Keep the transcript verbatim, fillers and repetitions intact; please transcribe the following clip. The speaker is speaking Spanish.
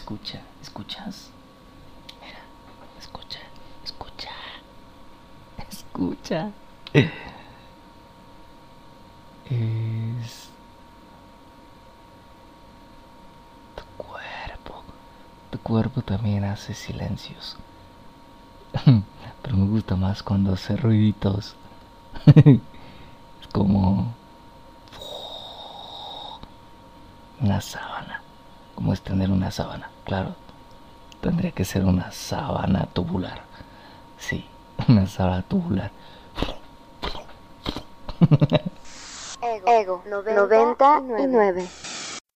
escucha, ¿escuchas? Mira, escucha, escucha, escucha. Es tu cuerpo. Tu cuerpo también hace silencios. Pero me gusta más cuando hace ruiditos. Es como una sábana. Como es tener una sábana. Claro, tendría que ser una sábana tubular. Sí, una sábana tubular. Ego noventa y nueve.